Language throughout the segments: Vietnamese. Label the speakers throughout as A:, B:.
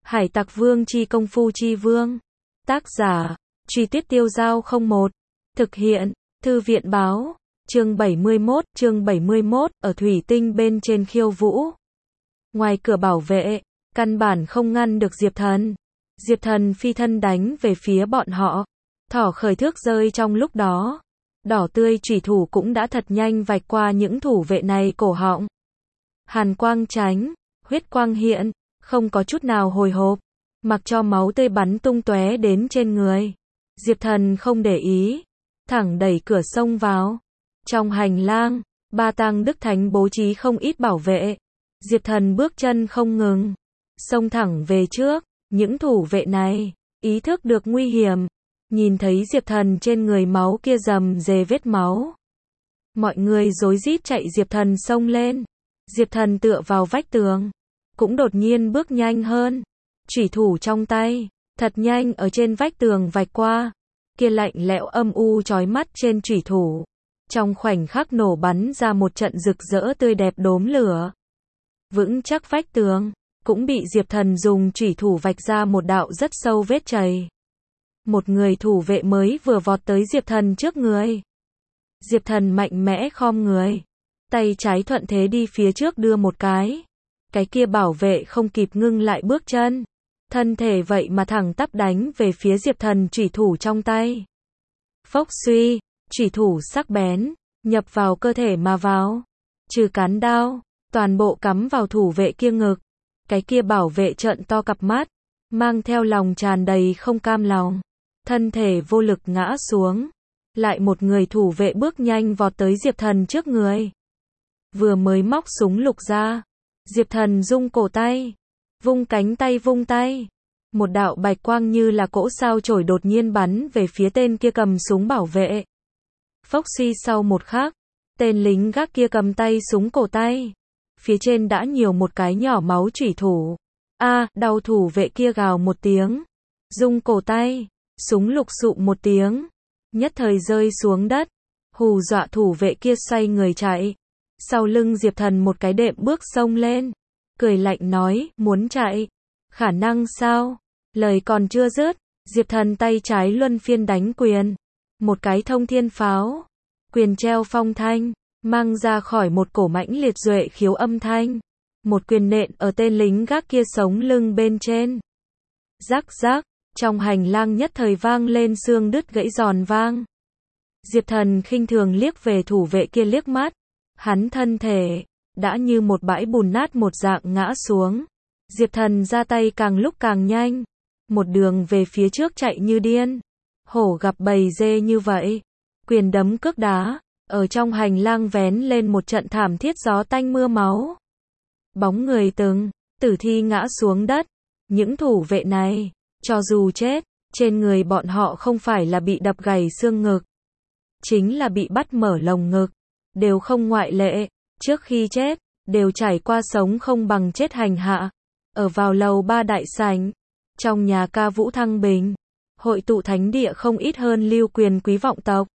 A: Hải Tặc Vương chi công phu chi vương. Tác giả, Truy Tuyết Tiêu Dao 01. Thực hiện, Thư viện báo. Chương 71, ở thủy tinh bên trên khiêu vũ. Ngoài cửa bảo vệ, căn bản không ngăn được Diệp Thần. Diệp Thần phi thân đánh về phía bọn họ. Thỏ khởi thước rơi trong lúc đó. Đỏ tươi chủy thủ cũng đã thật nhanh vạch qua những thủ vệ này cổ họng. Hàn quang tránh, huyết quang hiện, không có chút nào hồi hộp, mặc cho máu tươi bắn tung tóe đến trên người. Diệp Thần không để ý, thẳng đẩy cửa xông vào. Trong hành lang, Ba Tăng Đức Thánh bố trí không ít bảo vệ. Diệp Thần bước chân không ngừng, xông thẳng về trước. Những thủ vệ này ý thức được nguy hiểm, nhìn thấy Diệp Thần trên người máu kia rầm rề vết máu. Mọi người rối rít chạy Diệp Thần xông lên. Diệp Thần tựa vào vách tường, cũng đột nhiên bước nhanh hơn. Chủy thủ trong tay, thật nhanh ở trên vách tường vạch qua. Kia lạnh lẽo âm u chói mắt trên chủy thủ. Trong khoảnh khắc nổ bắn ra một trận rực rỡ tươi đẹp đốm lửa. Vững chắc vách tường, cũng bị Diệp Thần dùng chủy thủ vạch ra một đạo rất sâu vết chày. Một người thủ vệ mới vừa vọt tới Diệp Thần trước người. Diệp Thần mạnh mẽ khom người, tay trái thuận thế đi phía trước đưa một cái. Cái kia bảo vệ không kịp ngưng lại bước chân, thân thể vậy mà thẳng tắp đánh về phía Diệp Thần chủy thủ trong tay. Phốc suy, chủy thủ sắc bén, nhập vào cơ thể mà vào. Trừ cán đao, toàn bộ cắm vào thủ vệ kia ngực. Cái kia bảo vệ trợn to cặp mắt, mang theo lòng tràn đầy không cam lòng. Thân thể vô lực ngã xuống. Lại một người thủ vệ bước nhanh vọt tới Diệp Thần trước người. Vừa mới móc súng lục ra, Diệp Thần rung cổ tay, vung cánh tay vung tay. Một đạo bạch quang như là cỗ sao chổi đột nhiên bắn về phía tên kia cầm súng bảo vệ. Phốc suy sau một khắc, tên lính gác kia cầm tay súng cổ tay. Phía trên đã nhiều một cái nhỏ máu chủy thủ. Đau thủ vệ kia gào một tiếng. Rung cổ tay, súng lục sụ một tiếng. Nhất thời rơi xuống đất. Hù dọa thủ vệ kia xoay người chạy. Sau lưng Diệp Thần một cái đệm bước xông lên. Cười lạnh nói, muốn chạy. Khả năng sao? Lời còn chưa dứt, Diệp Thần tay trái luân phiên đánh quyền. Một cái thông thiên pháo. Quyền treo phong thanh, mang ra khỏi một cổ mãnh liệt duệ khiếu âm thanh. Một quyền nện ở tên lính gác kia sống lưng bên trên. Rắc rắc, trong hành lang nhất thời vang lên xương đứt gãy giòn vang. Diệp Thần khinh thường liếc về thủ vệ kia liếc mắt. Hắn thân thể đã như một bãi bùn nát một dạng ngã xuống. Diệp Thần ra tay càng lúc càng nhanh, một đường về phía trước chạy như điên. Hổ gặp bầy dê như vậy, quyền đấm cước đá, ở trong hành lang vén lên một trận thảm thiết gió tanh mưa máu. Bóng người từng tử thi ngã xuống đất. Những thủ vệ này, cho dù chết, trên người bọn họ không phải là bị đập gãy xương ngực, chính là bị bắt mở lồng ngực, đều không ngoại lệ. Trước khi chết, đều trải qua sống không bằng chết hành hạ. Ở vào lầu 3 đại sảnh, trong nhà ca vũ thăng bình, hội tụ thánh địa không ít hơn lưu quyền quý vọng tộc.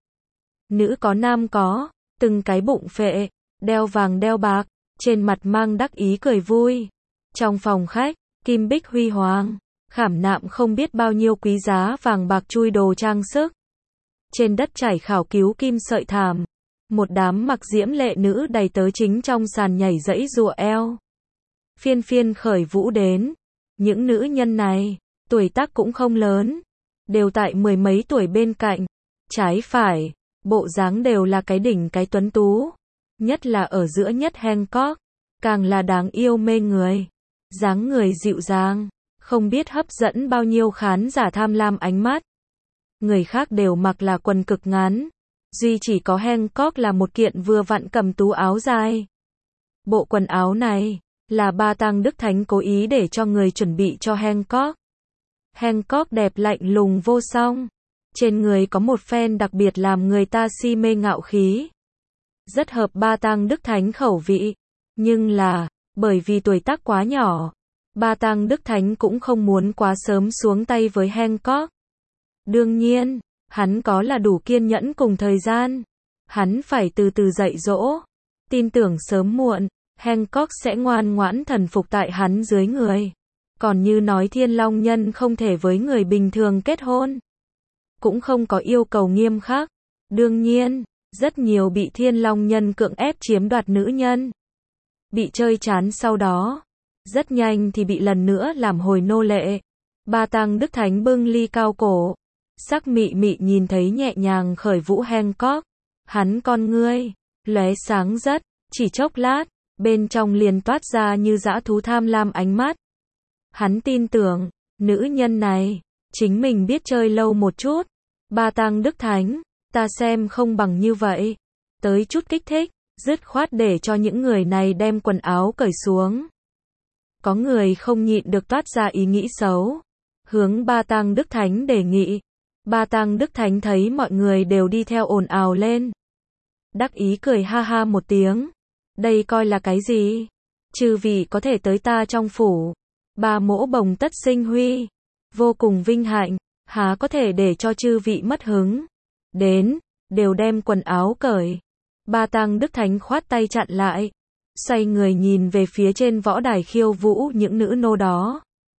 A: Nữ có nam có, từng cái bụng phệ, đeo vàng đeo bạc, trên mặt mang đắc ý cười vui. Trong phòng khách, kim bích huy hoàng, khảm nạm không biết bao nhiêu quý giá vàng bạc chui đồ trang sức. Trên đất trải khảo cứu kim sợi thảm, một đám mặc diễm lệ nữ đầy tớ chính trong sàn nhảy dãy giụa eo. Phiên phiên khởi vũ đến. Những nữ nhân này, tuổi tác cũng không lớn, đều tại mười mấy tuổi bên cạnh, trái phải, bộ dáng đều là cái đỉnh cái tuấn tú. Nhất là ở giữa nhất Hancock, càng là đáng yêu mê người. Dáng người dịu dàng, không biết hấp dẫn bao nhiêu khán giả tham lam ánh mắt. Người khác đều mặc là quần cực ngắn, duy chỉ có Hancock là một kiện vừa vặn cầm tú áo dài. Bộ quần áo này là Ba Tăng Đức Thánh cố ý để cho người chuẩn bị cho Hancock. Hancock đẹp lạnh lùng vô song, trên người có một phen đặc biệt làm người ta si mê ngạo khí. Rất hợp Ba Tăng Đức Thánh khẩu vị, nhưng là, bởi vì tuổi tác quá nhỏ, Ba Tăng Đức Thánh cũng không muốn quá sớm xuống tay với Hancock. Đương nhiên, hắn có là đủ kiên nhẫn cùng thời gian. Hắn phải từ từ dạy dỗ, tin tưởng sớm muộn, Hancock sẽ ngoan ngoãn thần phục tại hắn dưới người. Còn như nói Thiên Long Nhân không thể với người bình thường kết hôn. Cũng không có yêu cầu nghiêm khắc. Đương nhiên, rất nhiều bị Thiên Long Nhân cưỡng ép chiếm đoạt nữ nhân. Bị chơi chán sau đó. Rất nhanh thì bị lần nữa làm hồi nô lệ. Ba Tăng Đức Thánh bưng ly cao cổ. Sắc mị mị nhìn thấy nhẹ nhàng khởi vũ Hancock. Hắn con ngươi, lóe sáng rất, chỉ chốc lát, bên trong liền toát ra như dã thú tham lam ánh mắt. Hắn tin tưởng, nữ nhân này, chính mình biết chơi lâu một chút. Ba Tăng Đức Thánh, ta xem không bằng như vậy. Tới chút kích thích, dứt khoát để cho những người này đem quần áo cởi xuống. Có người không nhịn được toát ra ý nghĩ xấu. Hướng Ba Tăng Đức Thánh đề nghị. Ba Tăng Đức Thánh thấy mọi người đều đi theo ồn ào lên. Đắc ý cười ha ha một tiếng. Đây coi là cái gì? Chư vị có thể tới ta trong phủ. Ba mỗ bồng tất sinh huy. Vô cùng vinh hạnh, há có thể để cho chư vị mất hứng. Đến, đều đem quần áo cởi. Ba Tăng Đức Thánh khoát tay chặn lại. Xoay người nhìn về phía trên võ đài khiêu vũ những nữ nô đó.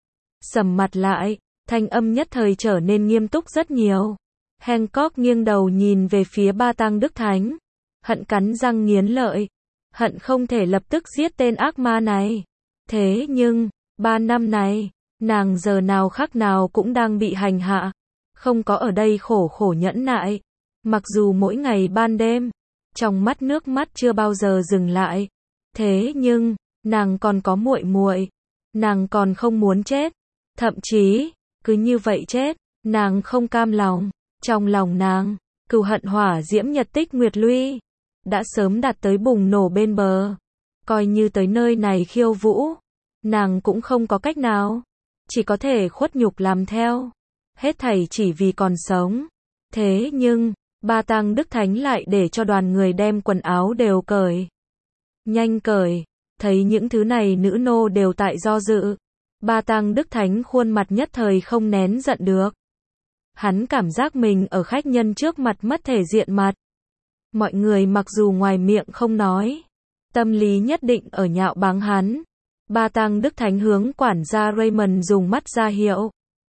A: Sầm mặt lại, thanh âm nhất thời trở nên nghiêm túc rất nhiều. Hancock nghiêng đầu nhìn về phía Ba Tăng Đức Thánh. Hận cắn răng nghiến lợi. Hận không thể lập tức giết tên ác ma này. Thế nhưng, 3 năm này, nàng giờ nào khắc nào cũng đang bị hành hạ. Không có ở đây khổ khổ nhẫn nại. Mặc dù mỗi ngày ban đêm, trong mắt nước mắt chưa bao giờ dừng lại. Thế nhưng, nàng còn có muội muội, nàng còn không muốn chết. Thậm chí, cứ như vậy chết, nàng không cam lòng. Trong lòng nàng, cừu hận hỏa diễm nhật tích nguyệt luy đã sớm đạt tới bùng nổ bên bờ. Coi như tới nơi này khiêu vũ, nàng cũng không có cách nào, chỉ có thể khuất nhục làm theo. Hết thảy chỉ vì còn sống. Thế nhưng, Ba Tăng Đức Thánh lại để cho đoàn người đem quần áo đều cởi. Nhanh cởi. Thấy những thứ này nữ nô đều tại do dự. Ba Tăng Đức Thánh khuôn mặt nhất thời không nén giận được. Hắn cảm giác mình ở khách nhân trước mặt mất thể diện mặt. Mọi người mặc dù ngoài miệng không nói, tâm lý nhất định ở nhạo báng hắn. Ba Tăng Đức Thánh hướng quản gia Raymond dùng mắt ra hiệu.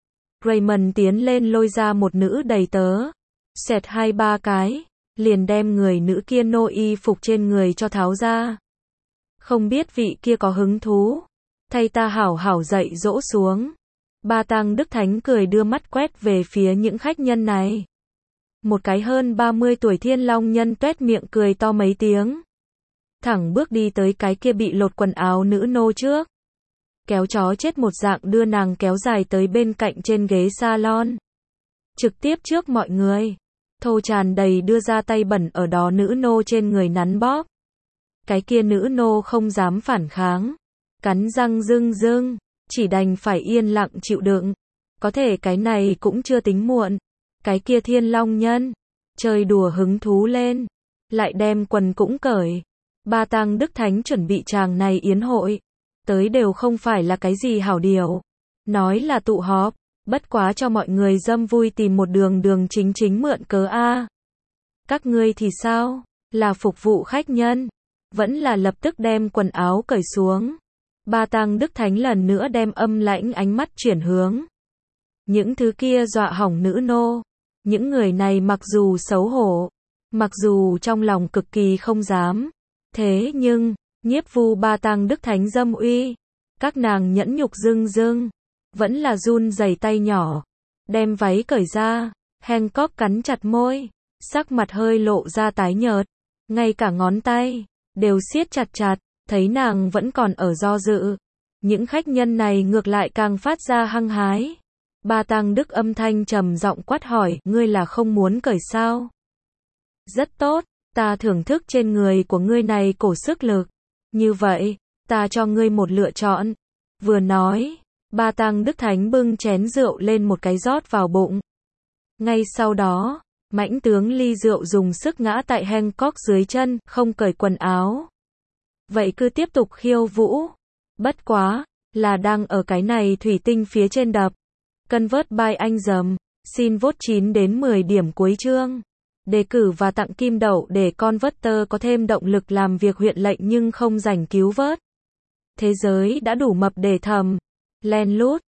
A: Raymond tiến lên lôi ra một nữ đầy tớ. Xẹt 2-3 cái, liền đem người nữ kia nô y phục trên người cho tháo ra. Không biết vị kia có hứng thú. Thay ta hảo hảo dạy dỗ xuống. Ba Tăng Đức Thánh cười đưa mắt quét về phía những khách nhân này. Một cái hơn 30 tuổi Thiên Long Nhân tuét miệng cười to mấy tiếng. Thẳng bước đi tới cái kia bị lột quần áo nữ nô trước. Kéo chó chết một dạng đưa nàng kéo dài tới bên cạnh trên ghế salon. Trực tiếp trước mọi người. Thô tràn đầy đưa ra tay bẩn ở đó nữ nô trên người nắn bóp. Cái kia nữ nô không dám phản kháng. Cắn răng rưng rưng, chỉ đành phải yên lặng chịu đựng. Có thể cái này cũng chưa tính muộn. Cái kia Thiên Long Nhân, chơi đùa hứng thú lên, lại đem quần cũng cởi. Ba Tăng Đức Thánh chuẩn bị chàng này yến hội. Tới đều không phải là cái gì hảo điều. Nói là tụ họp, bất quá cho mọi người dâm vui tìm một đường chính chính mượn cớ a. Các ngươi thì sao? Là phục vụ khách nhân, vẫn là lập tức đem quần áo cởi xuống. Ba Tăng Đức Thánh lần nữa đem âm lãnh ánh mắt chuyển hướng. Những thứ kia dọa hỏng nữ nô. Những người này mặc dù xấu hổ, mặc dù trong lòng cực kỳ không dám. Thế nhưng, nhiếp vu Ba Tăng Đức Thánh dâm uy. Các nàng nhẫn nhục rưng rưng. Vẫn là run rẩy tay nhỏ. Đem váy cởi ra. Hancock cắn chặt môi. Sắc mặt hơi lộ ra tái nhợt. Ngay cả ngón tay đều siết chặt chặt. Thấy nàng vẫn còn ở do dự. Những khách nhân này ngược lại càng phát ra hăng hái. Ba Tăng Đức âm thanh trầm giọng quát hỏi, ngươi là không muốn cởi sao? Rất tốt, ta thưởng thức trên người của ngươi này cổ sức lực. Như vậy, ta cho ngươi một lựa chọn. Vừa nói, Ba Tăng Đức Thánh bưng chén rượu lên một cái rót vào bụng. Ngay sau đó, mãnh tướng ly rượu dùng sức ngã tại Hancock dưới chân, không cởi quần áo. Vậy cứ tiếp tục khiêu vũ. Bất quá, là đang ở cái này thủy tinh phía trên đập. Convert by anh dầm. Xin vote 9 đến 10 điểm cuối chương. Đề cử và tặng kim đậu để Converter có thêm động lực làm việc huyện lệnh nhưng không rảnh cứu vớt. Thế giới đã đủ mập để thầm. Len lút.